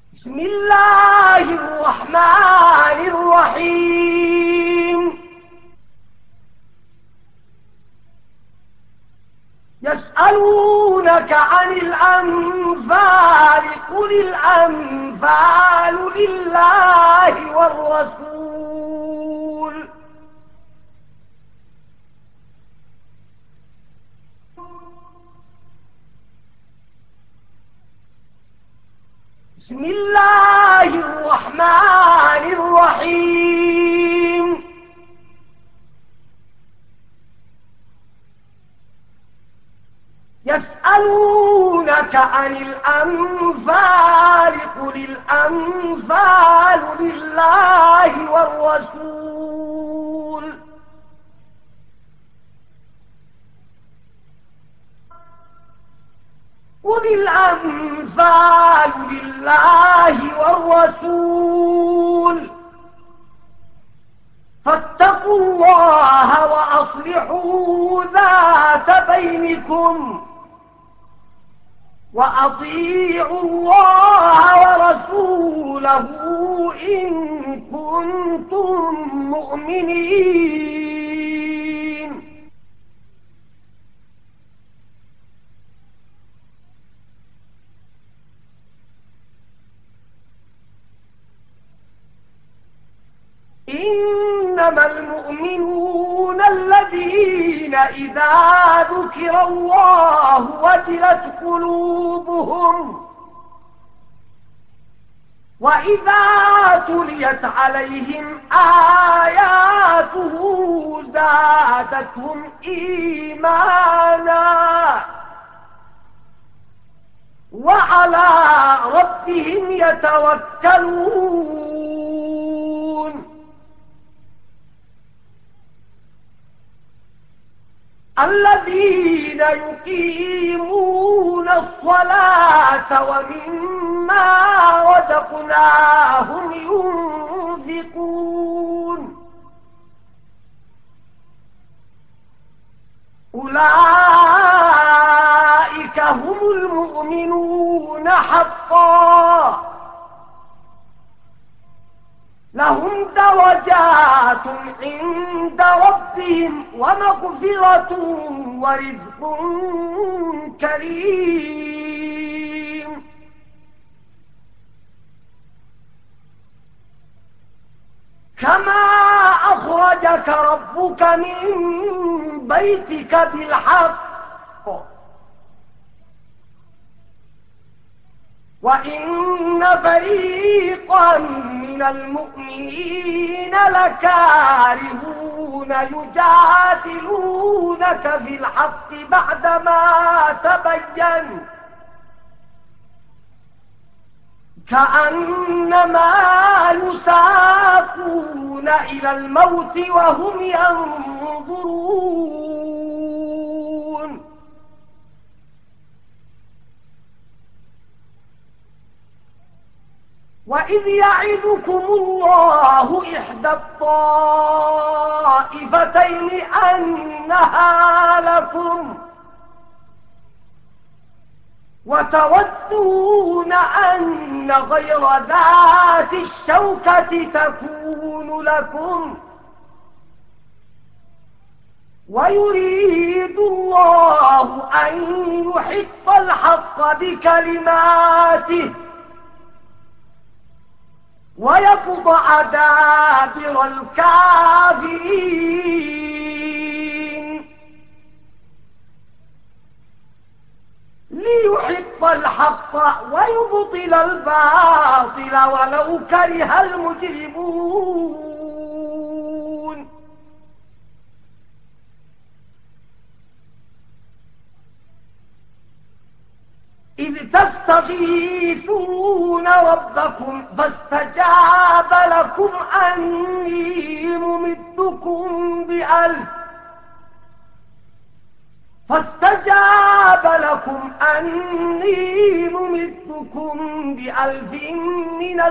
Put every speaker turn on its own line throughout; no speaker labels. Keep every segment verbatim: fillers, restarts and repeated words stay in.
بسم الله الرحمن الرحيم. يسألونك عن الأنفال قل الأنفال لله والرسول. بسم الله الرحمن الرحيم. يسألونك عن الأنفال قل الأنفال لله والرسول. قل الأنفال لله والرسول فاتقوا الله وأصلحوا ذات بينكم وأطيعوا الله ورسوله إن كنتم مؤمنين. إنما المؤمنون الذين إذا ذكر الله وجلت قلوبهم وإذا تليت عليهم آياته زادتهم إيمانا وعلى ربهم يتوكلون. الذين يقيمون الصلاة ومما رزقناهم ينفقون أولئك هم المؤمنون حقا لهم درجات عند ربهم ومغفرة ورزق كريم. كما أخرجك ربك من بيتك بالحق وإن فريقا من المؤمنين لكارهون يجادلونك في الحق بعدما تبين كأنما يساقون إلى الموت وهم ينظرون. وإذ يعدكم الله إحدى الطائفتين أنها لكم وتودون أن غير ذات الشوكة تكون لكم ويريد الله أن يحق الحق بكلماته ويقطع دابر الكافرين ليحق الحق ويبطل الباطل ولو كره المجرمون. إذ تستغيثون ربكم فاستجاب لكم أني ممدكم بألف فاستجاب لكم أني ممدكم بألف من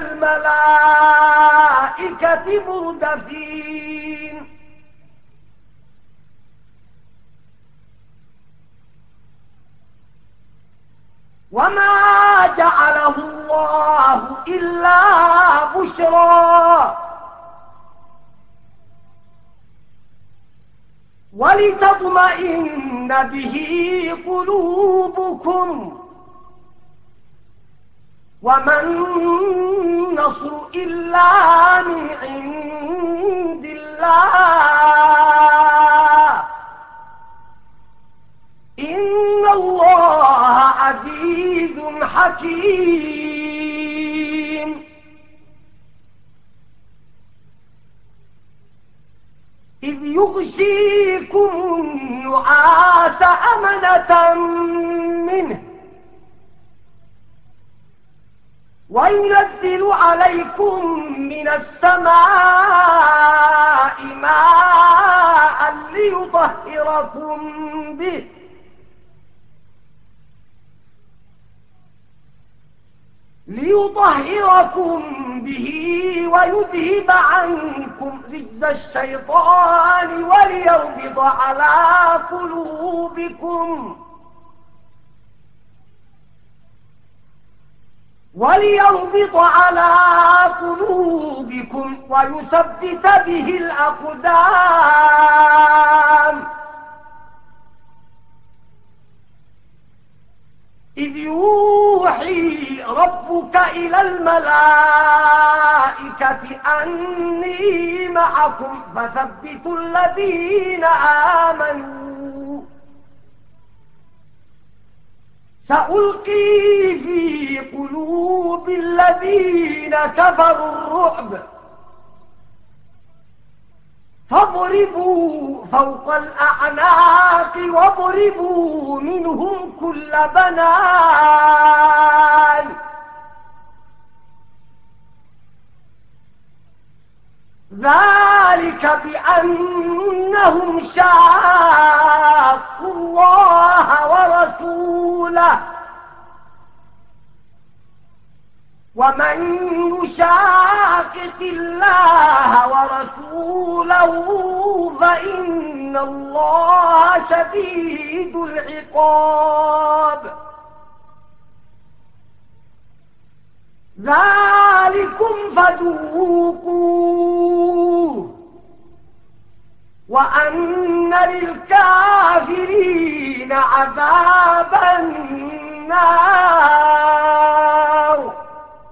الملائكة مردفين. وما جعله الله إلا بشرى ولتطمئن به قلوبكم وما النصر إلا من عند الله إن الله عزيز حكيم إذ يغشيكم النعاس أمنة منه وينزل عليكم من السماء ماء ليطهركم به ليطهركم به ويذهب عنكم رجز الشيطان وليربط على قلوبكم وليربط على قلوبكم ويثبت به الأقدام إذ يوحي ربك إلى الملائكة أني معكم فثبتوا الذين آمنوا سألقي في قلوب الذين كفروا الرعب فاضربوا فوق الأعناق واضربوا منهم كل بنان ذلك بأنهم شاقوا الله ورسوله ومن يشاقق الله ورسوله فإن الله شديد العقاب ذلكم فذوقوه وأن للكافرين عذاب النار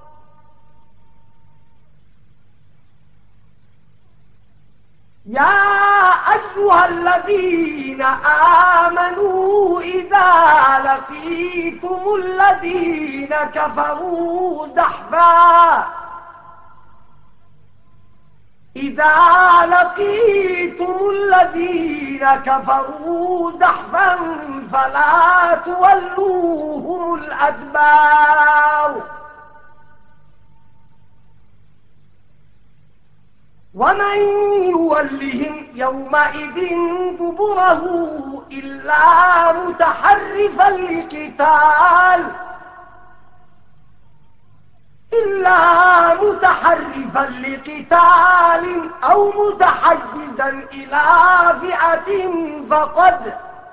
يا أيها الذين آمنوا إذا لقيتم الذين كفروا زحفا إذا لقيتم الذين كفروا زحفا فلا تولوهم الأدبار ومن يولهم يومئذ دبره إلا متحرفا لقتال إلا متحرفا لقتال أو متحيزا إلى فئة فقد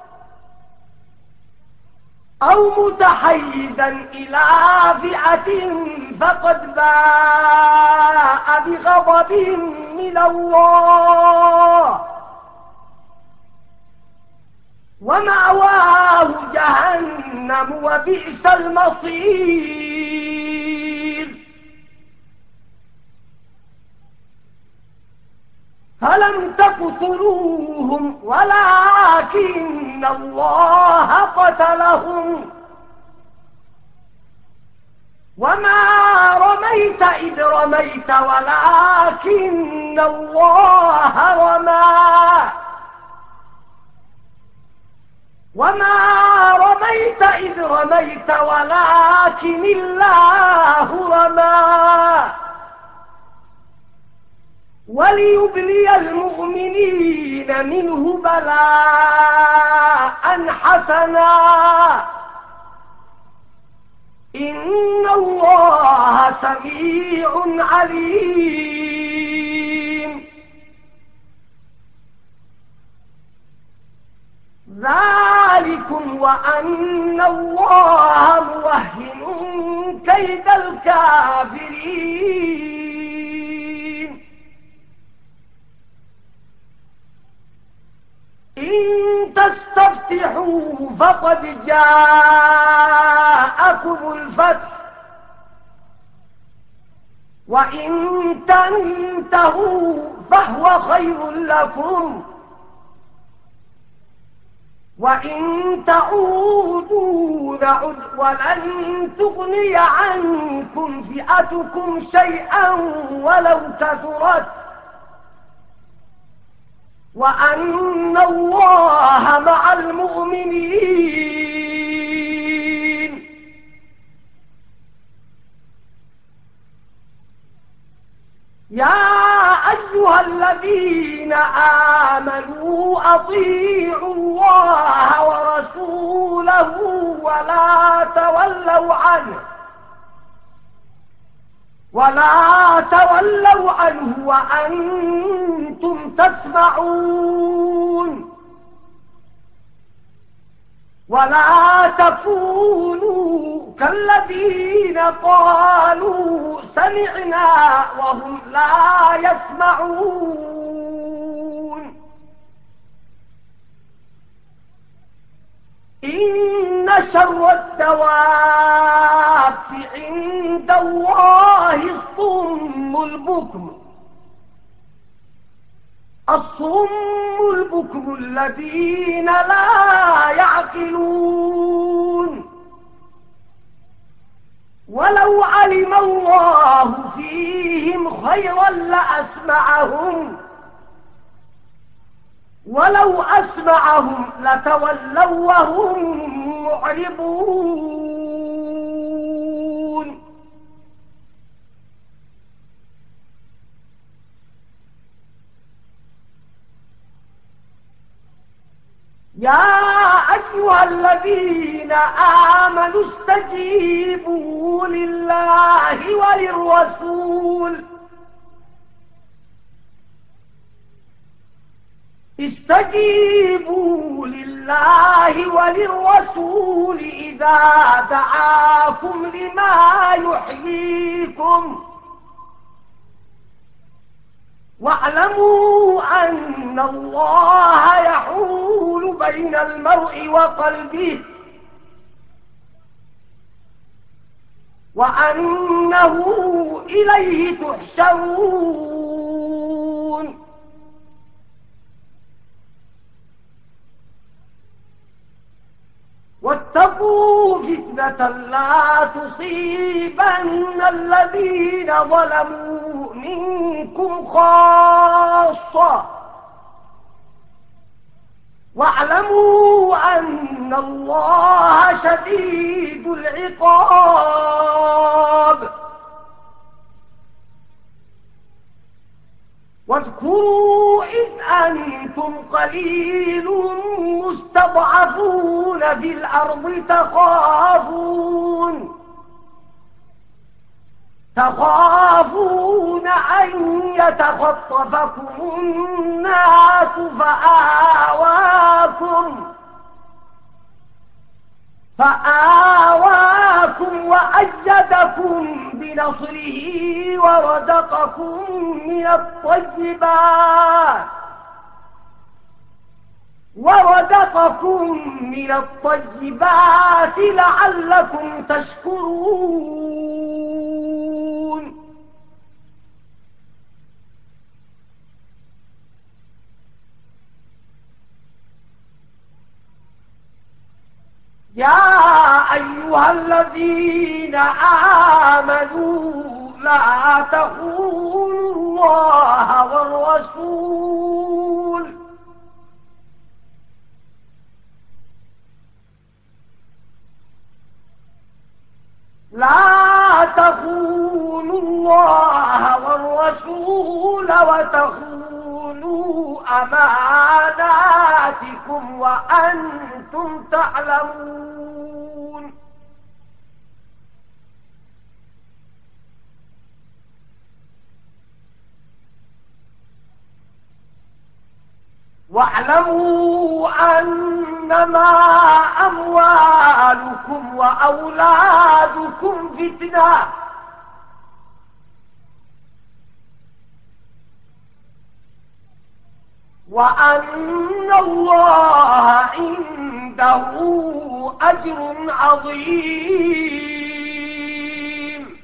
أو متحيزا إلى فئة فقد باء بغضب من الله ومأواه جهنم وبئس المصير فلم تقتلوهم ولكن الله قتلهم وما رميت إذ رميت ولكن الله رمى وما رميت إذ رميت ولكن الله رمى وليبلي المؤمنين منه بلاء حسنا إن الله سميع عليم ذلكم وأن الله موهن كيد الكافرين إن تستفتحوا فقد جاءكم الفتح وإن تنتهوا فهو خير لكم وإن تعودوا نعد ولن تغني عنكم فئتكم شيئا ولو كثرت وأن الله مع المؤمنين يا أيها الذين آمنوا أطيعوا الله ورسوله ولا تولوا عنه ولا تولوا عنه وأنتم تسمعون ولا تكونوا كالذين قالوا سمعنا وهم لا يسمعون إن شر الدواب عند الله الصم البكم الصم البكم الذين لا يعقلون ولو علم الله فيهم خيرا لأسمعهم ولو أسمعهم لتولوا وهم معرضون يا أيها الذين آمنوا استجيبوا لله وللرسول استجيبوا لله وللرسول إذا دعاكم لما يحييكم واعلموا أن الله يحول بين المرء وقلبه وأنه إليه تحشرون واتقوا فتنة لا تصيبن الذين ظلموا منكم خاصة واعلموا أن الله شديد العقاب واذكروا إذ أنتم قليل مستضعفون في الأرض تخافون تخافون أن يتخطفكم الناس فآواكم فآواكم وأيدكم بنصره ورزقكم من الطيبات ورزقكم من الطيبات لعلكم تشكرون يا أيها الذين آمنوا لا تخونوا الله والرسول لا تخونوا الله والرسول وتخونوا أماناتكم وأنتم تعلمون واعلموا أنما أموالكم وأولادكم فتنة وأن الله عنده أجر عظيم.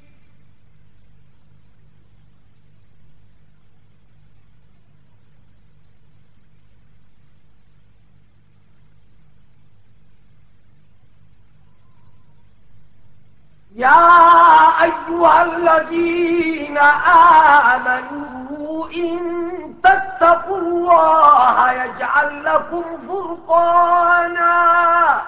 يا أيها الذين آمنوا إن تتقوا الله يجعل لكم فرقانا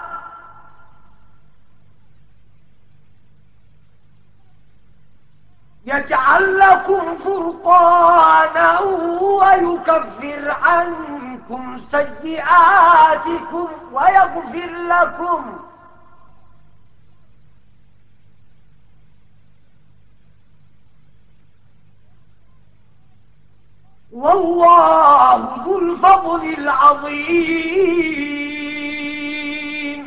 يجعل لكم فرقانا ويكفر عنكم سيئاتكم ويغفر لكم والله ذو الفضل العظيم.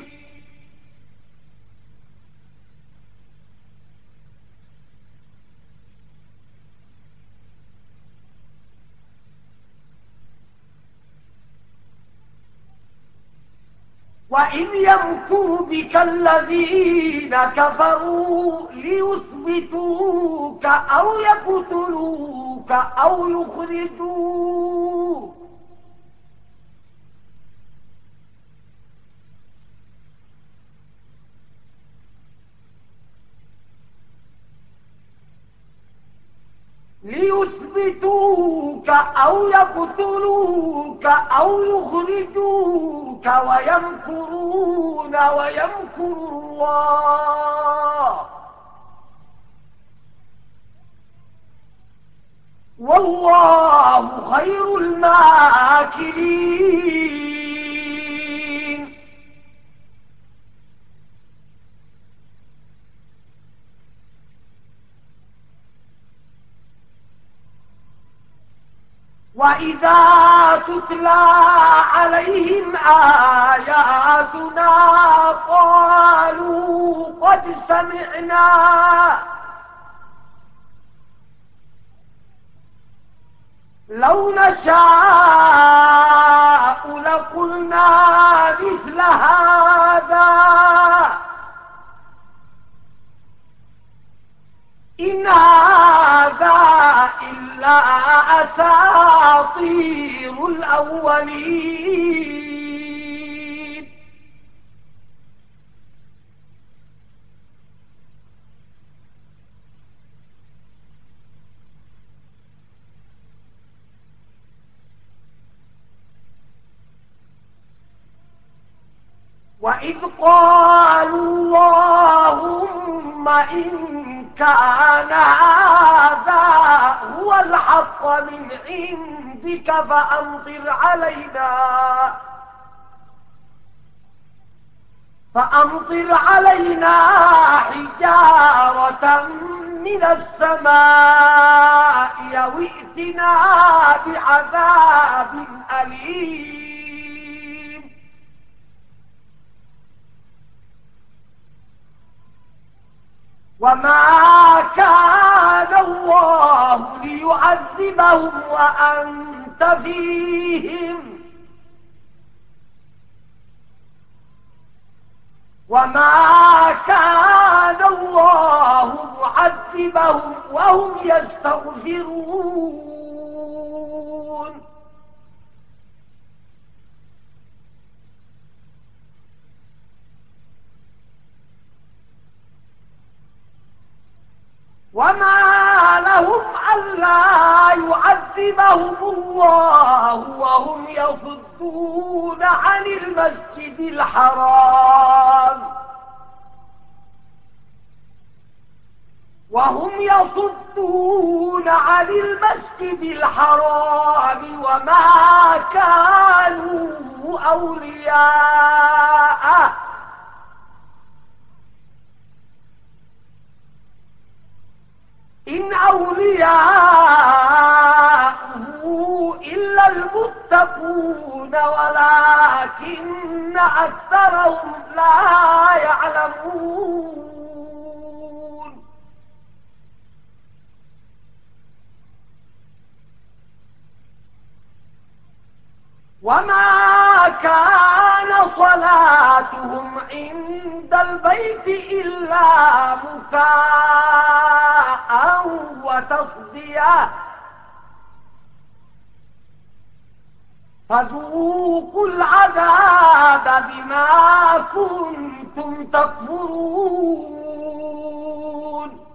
وإذ يمكر بك الذين كفروا ليثبتوك أو يقتلوك أو يخرجوك ليثبتوك أو يقتلوك أو يخرجوك ويمكرون ويمكر الله والله خير الماكرين. وإذا تتلى عليهم آياتنا قالوا قد سمعنا لو نشاء لقلنا مثل هذا إن هذا إلا أساطير الأولين. وإذ قالوا اللهم إن كان هذا هو الحق من عندك فأمطر علينا فأمطر علينا حجارة من السماء أو ائتنا بعذاب أليم. وما كان الله ليعذبهم وأنت فيهم وما كان الله معذبهم وهم يستغفرون. وما لهم ألا يعذبهم الله وهم يصدون عن المسجد الحرام وهم يصدون عن المسجد الحرام وما كانوا أولياءه إن أولياءه إلا المتقون ولكن أكثرهم لا يعلمون. وما كان صلاتهم عند البيت إلا مكاء وتصدية فذوقوا العذاب بما كنتم تكفرون.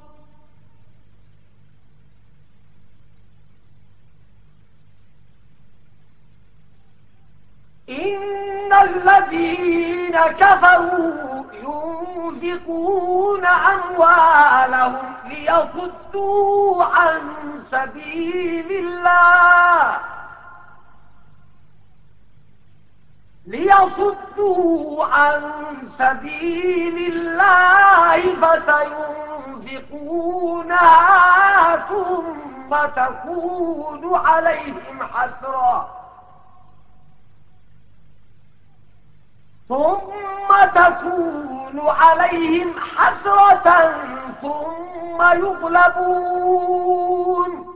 إن الذين كفروا ينفقون أموالهم ليصدوا عن سبيل الله ليصدوا عن سبيل الله فسينفقونها ثم تكون عليهم حسرة ثم تكون عليهم حسرة ثم يغلبون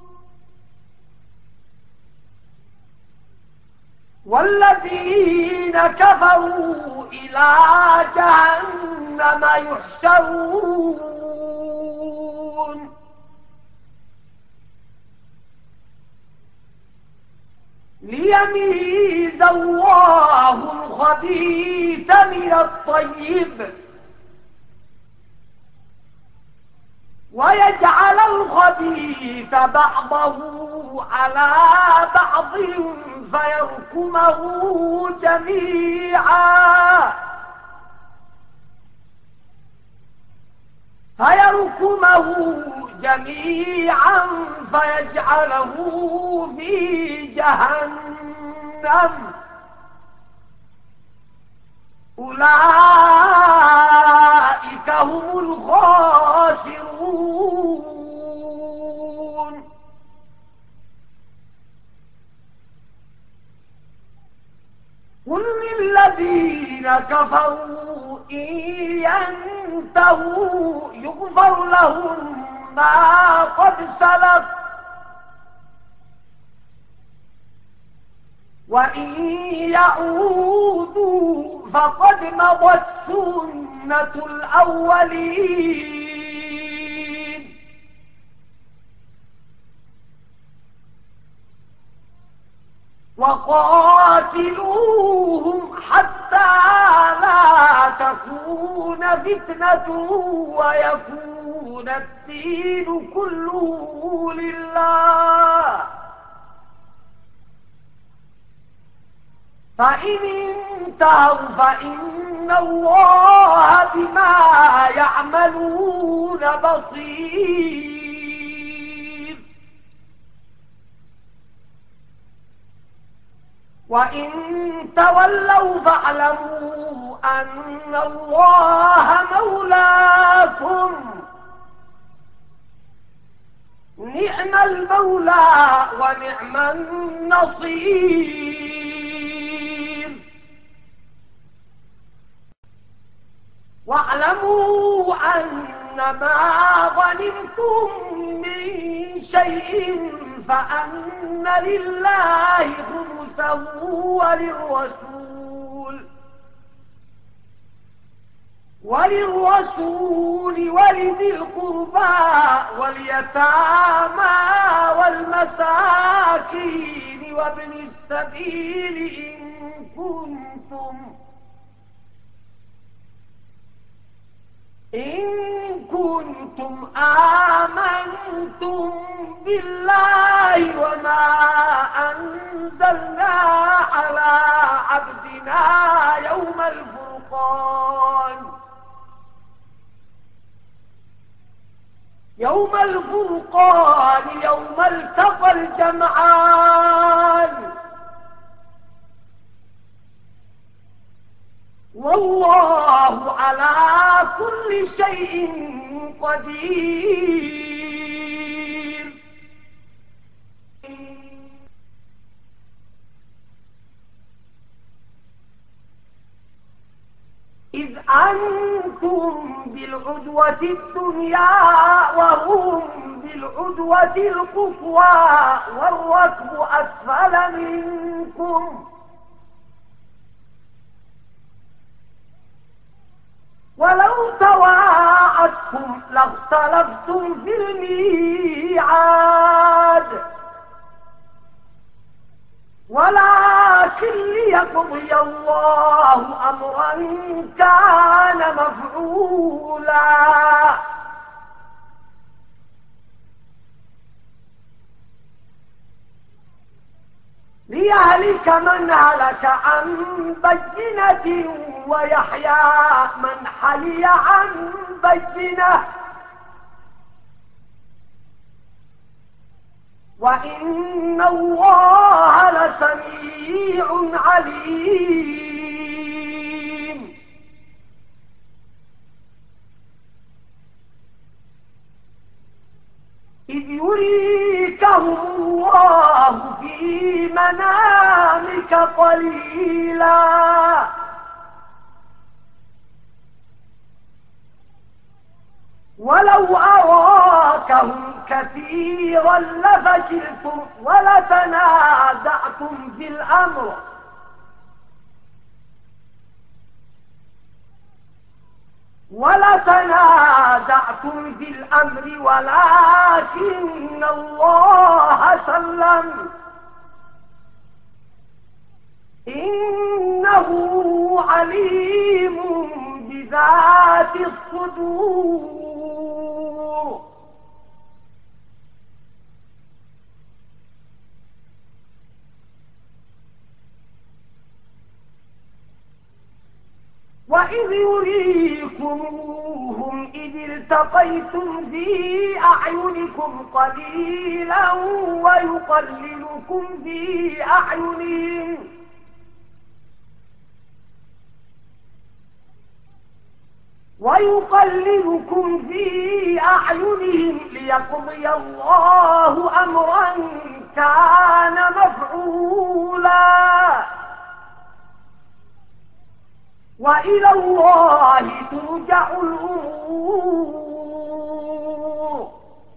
والذين كفروا إلى جهنم يحشرون. ليميز الله الخبيث من الطيب ويجعل الخبيث بعضه على بعض فيركمه جميعا فيركمه جميعا فيجعله في جهنم أولئك هم الخاسرون. قل للذين كفروا إن ينتهوا يغفر لهم ما قد سلف وإن يعودوا فقد مضت سنة الأولين. وقاتلوهم حتى لا تكون فتنة ويكون الدين كله لله. فإن انتهوا فإن الله بما يعملون بصير. وإن تولوا فاعلموا أن الله مولاكم نعم المولى ونعم النصير. واعلموا أنما غنمتم من شيء فأن لله خمسه وللرسول وللرسول ولذي القربى واليتامى والمساكين وابن السبيل إن كنتم إن كنتم آمنتم بالله وما أنزلنا على عبدنا يوم الفرقان يوم الفرقان يوم التقى الجمعان والله على كل شيء قدير. بالعدوة الدنيا وهم بالعدوة القصوى والركب أسفل منكم ولو تواعدتم لاختلفتم في الميعاد ولكن ليقضي الله أمرا كان مفعولا ليهلك من هلك عن بينة ويحيى من حي عن بينة وإن الله لسميع عليم. إذ يريكهم الله في منامك قليلا ولو أراكهم كثيرا لفشلتم ولتنازعتم في الأمر ولتنازعتم في الأمر ولكن الله سلم إنه عليم بذات الصدور. وإذ يريكموهم إذ التقيتم في أعينكم قليلا ويقللكم في أعينهم ويقللكم في أعينهم ليقضي الله أمرا كان مفعولا وإلى الله ترجع الأمور.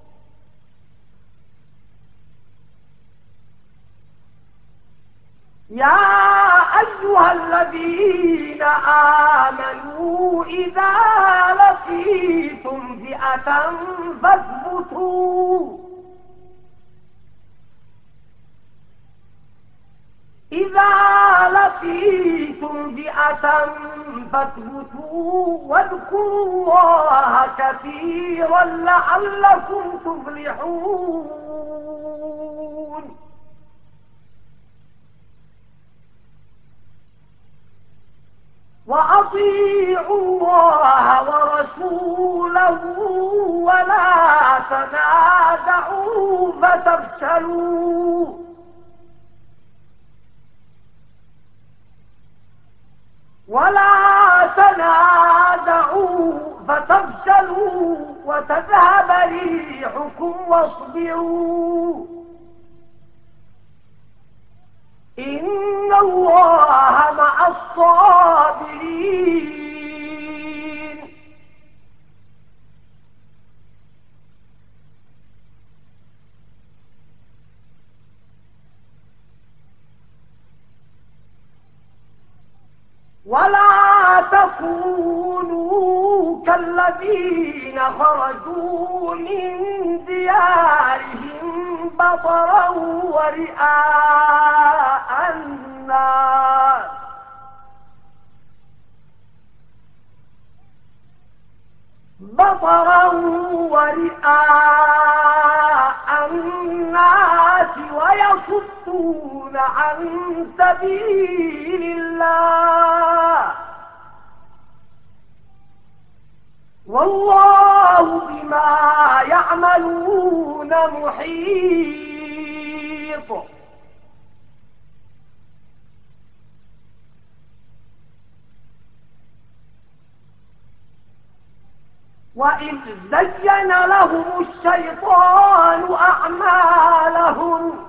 يا أيها الذين آمنوا إذا لقيتم فئة فاثبتوا إذا لقيتم فئة فاثبتوا واذكروا الله كثيرا لعلكم تفلحون. وأطيعوا الله ورسوله ولا تنازعوا فتفشلوا ولا تنازعوا فتفشلوا وتذهب ريحكم واصبروا إن الله مع الصابرين. ولا تكونوا كالذين خرجوا من ديارهم بطرا ورئاء الناس بطرا ورئاء الناس ويصدون عن سبيل الله والله بما يعملون محيط. وإذ زين لهم الشيطان أعمالهم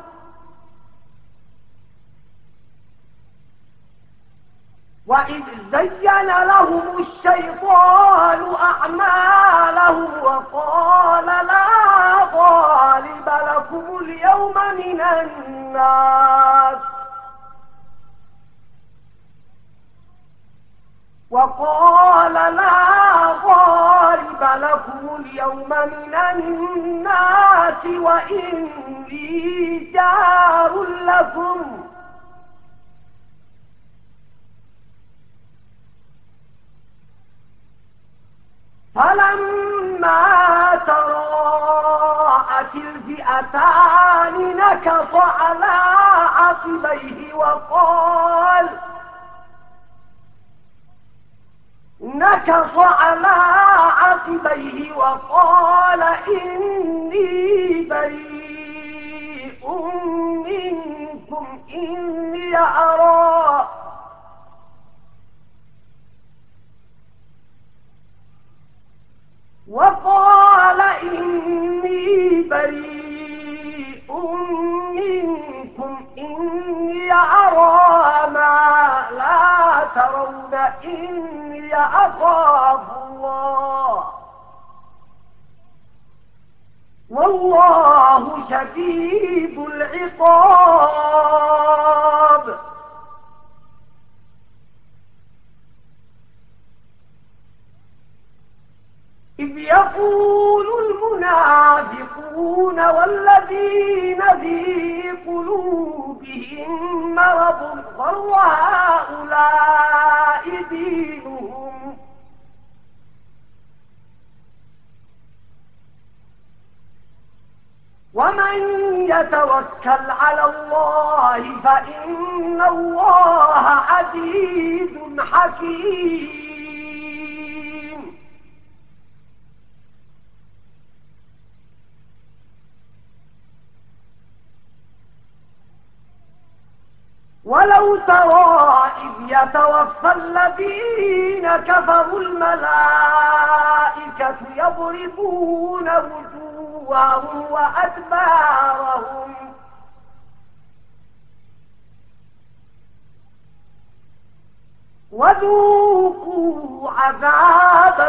وإذ زين لهم الشيطان أعمالهم وقال لا غالب لكم اليوم من الناس وقال لا غالب لكم اليوم من الناس وإني جار لكم فلما تراءت الفئتان نكص على عقبيه وقال نكص على عقبيه وقال إني بريء منكم إني أرى وقال إني بريء منكم إني أرى ما لا ترون إني أخاف الله والله شديد العقاب. إذ يقول المنافقون والذين في قلوبهم مرض غر هؤلاء دينهم ومن يتوكل على الله فإن الله عزيز حكيم. ولو ترى إذ يتوفى الذين كفروا الملائكة يضربون وجوههم وأدبارهم وذوقوا عذاب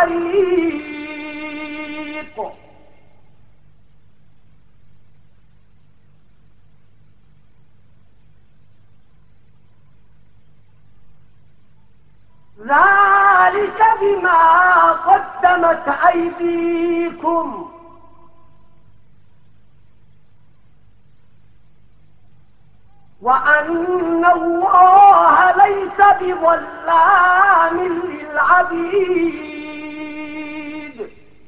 الحريق. ذلك بما قدمت أيديكم وأن الله ليس بظلام للعبيد.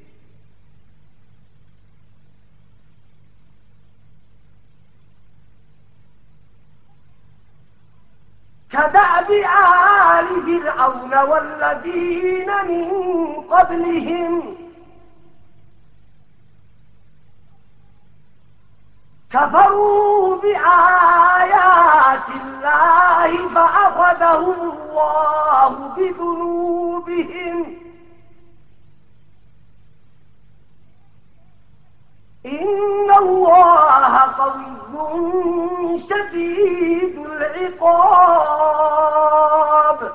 كدأب آل فرعون والذين من قبلهم كفروا بآيات الله فأخذهم الله بذنوبهم إن الله قوي شديد العقاب.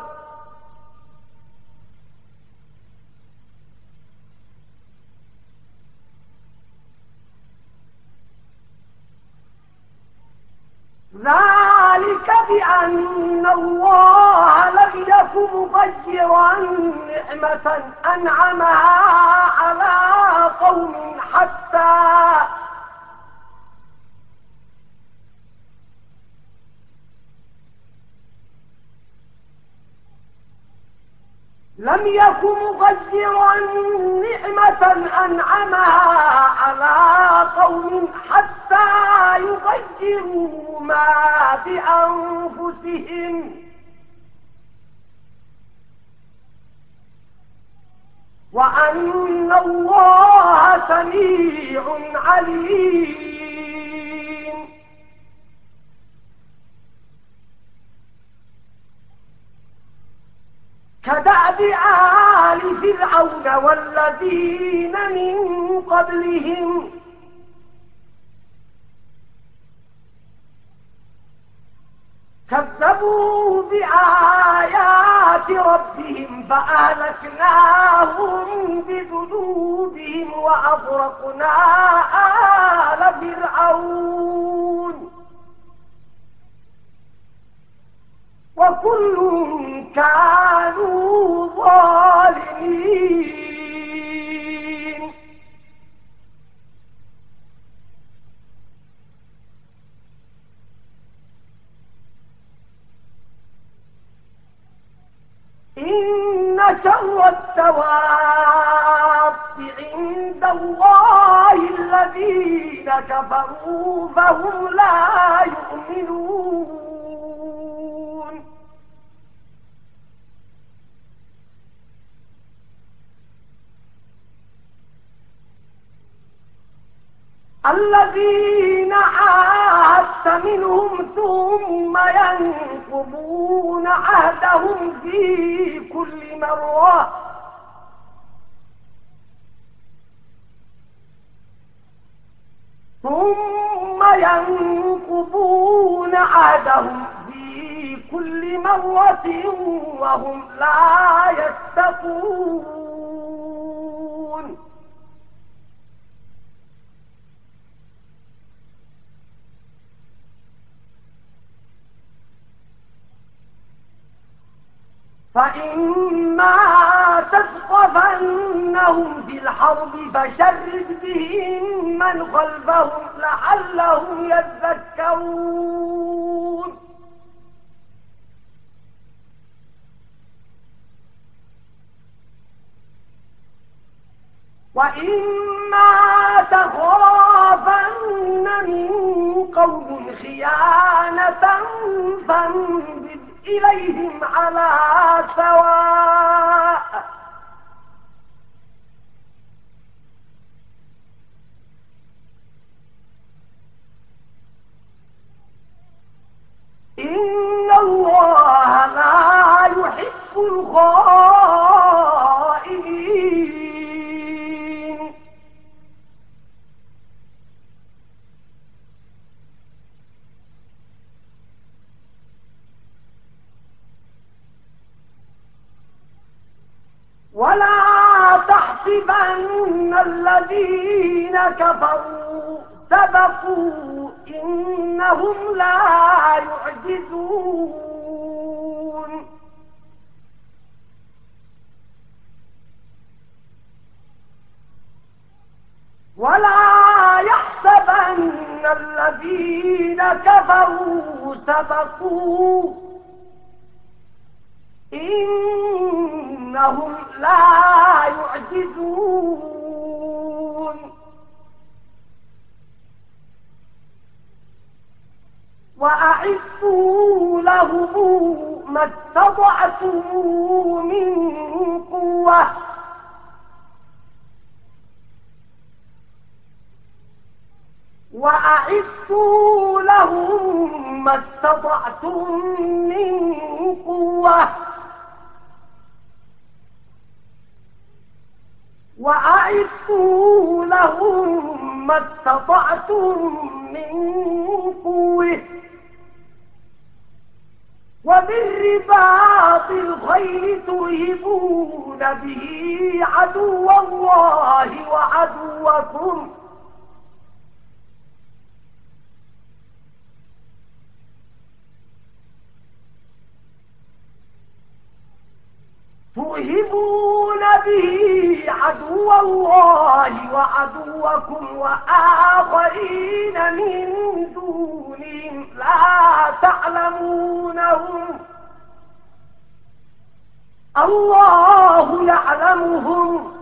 ذلك بأن الله لم يكن مغيرا نعمة أنعمها على قوم حتى لم يكن مغيرا نعمة أنعمها على قوم حتى يغيروا ما بأنفسهم وأن الله سميع عليم. كدأب آل فرعون والذين من قبلهم كذبوا بآيات ربهم فأهلكناهم بذنوبهم وأغرقنا آل فرعون وكل كانوا ظالمين. إن شر الدواب عند الله الذين كفروا فهم لا يؤمنون. الذين عاهدت منهم ثم ينقضون عهدهم في كل مرة ثم ينقضون عهدهم في كل مرة وهم لا يتقون. فإما تثقفنهم في الحرب فشرد بهم من خلفهم لعلهم يذكرون. وإما تخافن من قوم خيانة فانبذ إليهم على سواء إن الله لا يحب الخائنين. ولا تحسبن الذين كفروا سبقوا إنهم لا يعجزون. ولا يحسبن الذين كفروا سبقوا إنهم لا يعجزون. وأعدوا لهم ما استطعتم من قوة وأعدوا لهم ما استطعتم من قوة وأعدوا لهم ما استطعتم من قوة وبالرباط الخيل ترهبون به عدو الله وعدوكم ترهبون به عدو الله وعدوكم وآخرين من دونهم لا تعلمونهم الله يعلمهم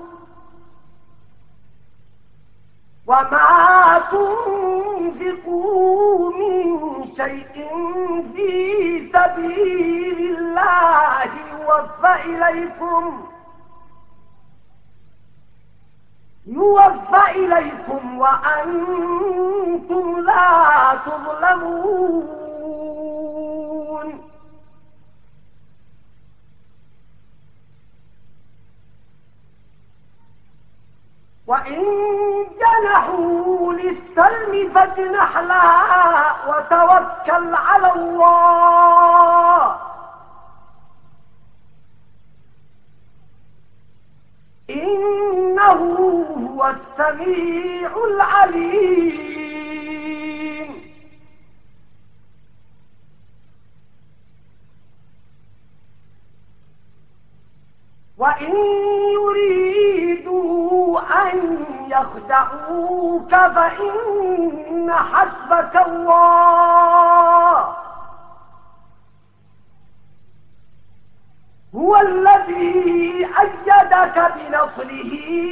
وما تنفقوا من شيء في سبيل الله يوفى إليكم يوفى إليكم وأنتم لا تظلمون. وإن جنحوا للسلم فاجنح لها وتوكل على الله إنه هو السميع العليم. وإن يريدوا أن يخدعوك فإن حسبك الله هو الذي أيدك بنصره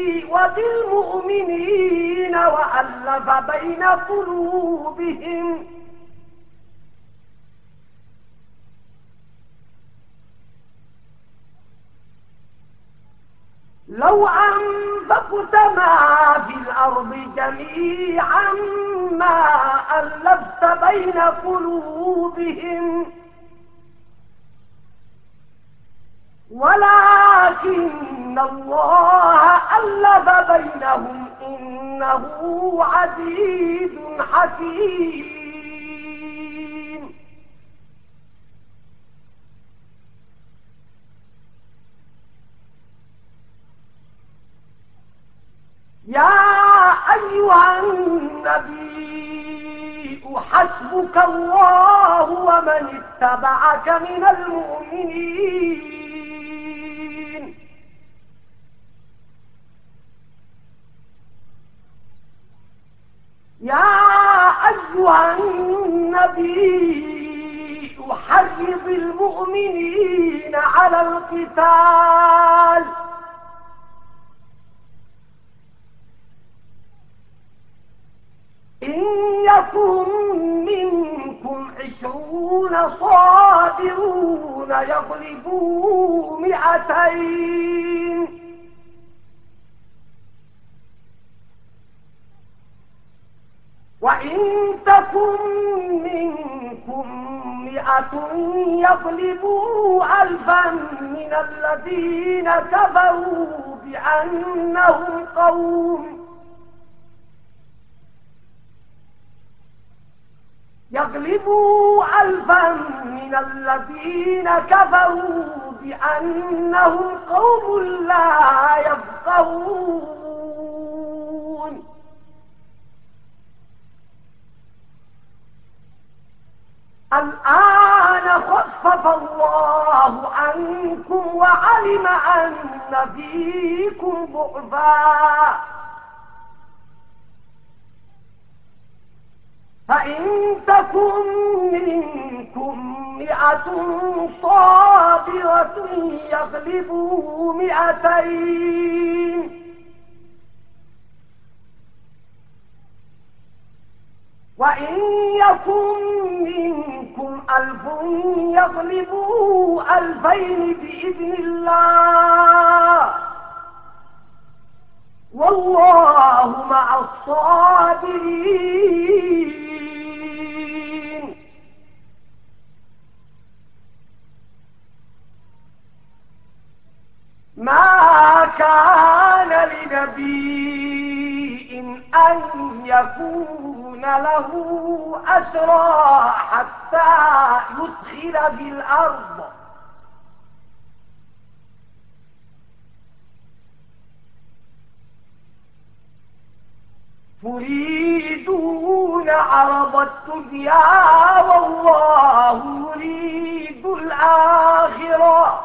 وبالمؤمنين وألف بين قلوبهم لو أنفقت ما في الأرض جميعا ما ألفت بين قلوبهم ولكن الله ألف بينهم إنه عزيز حكيم. يا أيها النبي حسبك الله ومن اتبعك من المؤمنين. يا أيها النبي حرض المؤمنين على القتال إن يكن منكم عشرون صابرون يغلبوا مئتين وإن تكن منكم مئة يغلبوا ألفا من الذين كفروا بأنهم قوم يغلبوا ألفا من الذين كفروا بأنهم قوم لا يفقهون. الآن خفف الله عنكم وعلم أن فيكم ضعفا فإن تكن منكم مئة صابرة يغلبوا مئتين وإن يكن منكم ألف يغلبوا ألفين بإذن الله والله مع الصابرين. ما كان لنبي أن يكون له أسرى حتى يدخل في الأرض تريدون عرض الدنيا والله يريد الآخرة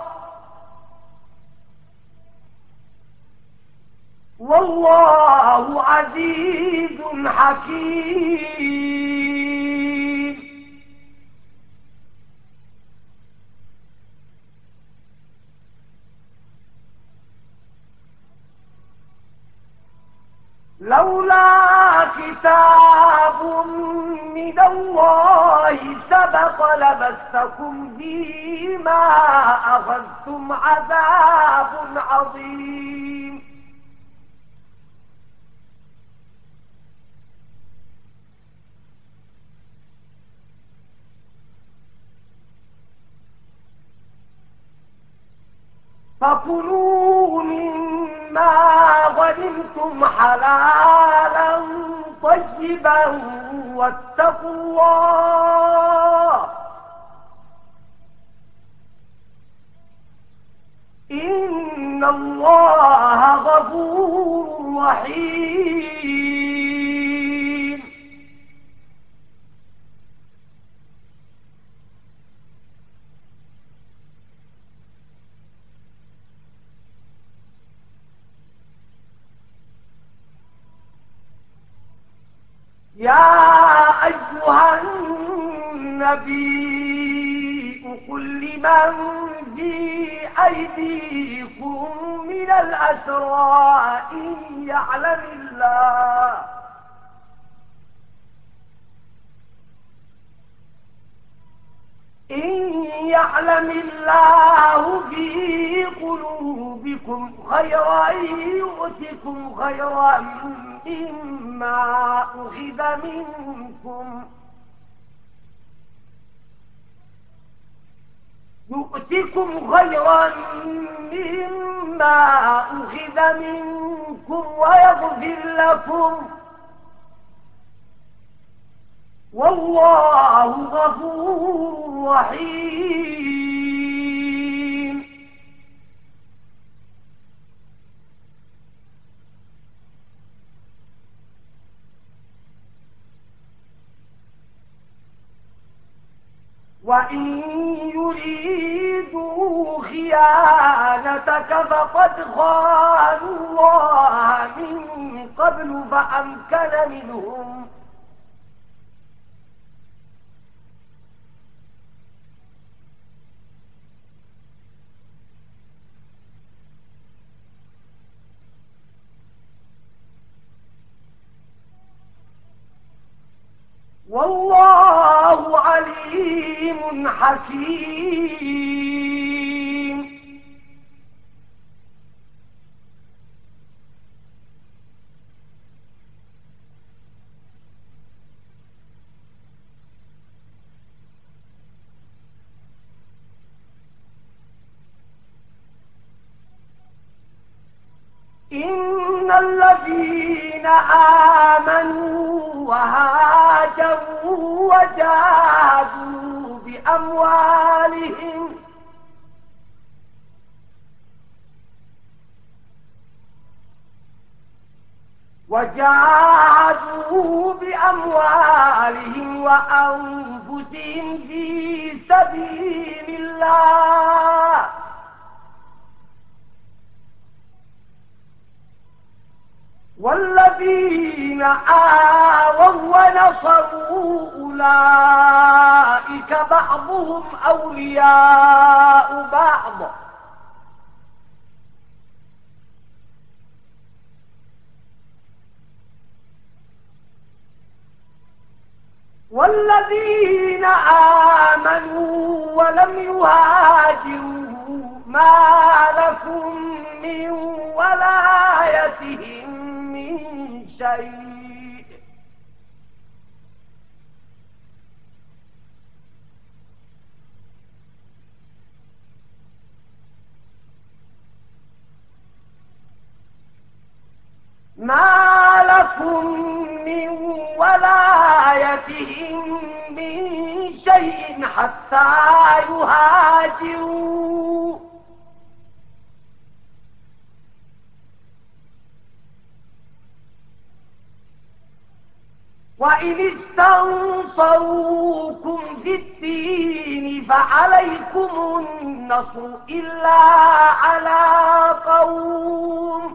والله عزيز حكيم. لولا كتاب من الله سبق لمسكم فيما أخذتم عذاب عظيم. فكلوا مما غنمتم حلالا طيبا واتقوا الله إن إن الله غفور رحيم. يا أيها النبي قل لمن في أيديكم من الأسرى إن يعلم الله إن يعلم الله في قلوبكم خيرا يؤتكم خيرا مما أخذ منكم يؤتكم خيرا مما أخذ منكم ويغفر لكم والله غفور رحيم. وإن يريدوا خيانتك فقد خانوا الله من قبل فأمكن منهم والله عليم حكيم. إن الذين آمنوا وهاجروا وجاهدوا بأموالهم وجاهدوا بأموالهم وأنفسهم في سبيل الله والذين آووا ونصروا أولئك بعضهم أولياء بعض والذين آمنوا ولم يهاجروا ما لكم من ولايتهم من شيء ما لكم من ولايتهم من شيء حتى يهاجروا وإن استنصروكم في الدين فعليكم النصر إلا على قوم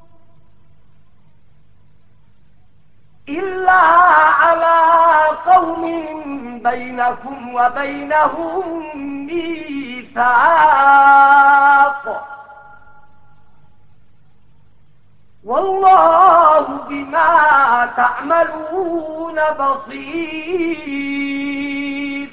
إلا على قوم بينكم وبينهم ميثاق والله بما تعملون بصير.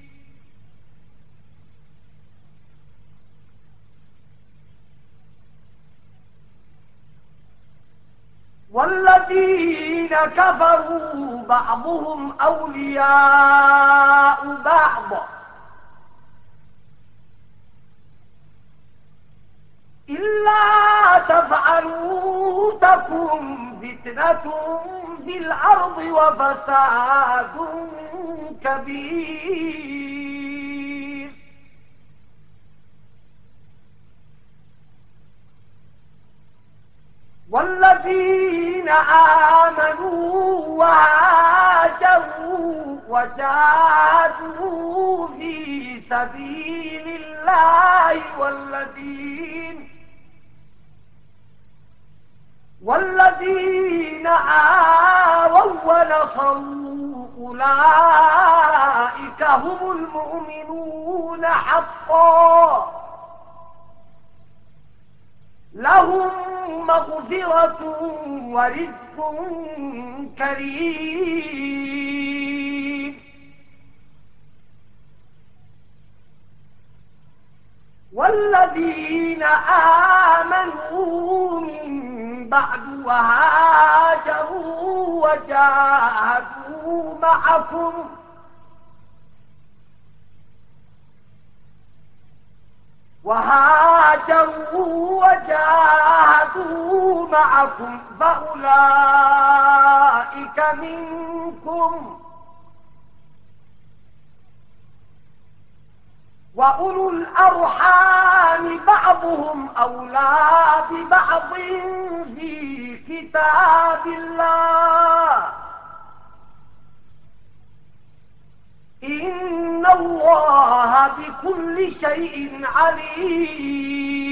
والذين كفروا بعضهم أولياء بعض إلا تفعلوا تكن فتنة في الأرض وفساد كبير. والذين آمنوا وهاجروا وجاهدوا في سبيل الله والذين والذين آووا ونصروا أولئك هم المؤمنون حقا لهم مغفرة ورزق كريم. والذين آمنوا من بعد وهاجروا وجاهدوا معكم وهاجروا وجاهدوا معكم فأولئك منكم وأولو الأرحام بعضهم أولى ببعض في كتاب الله إن الله بكل شيء عليم.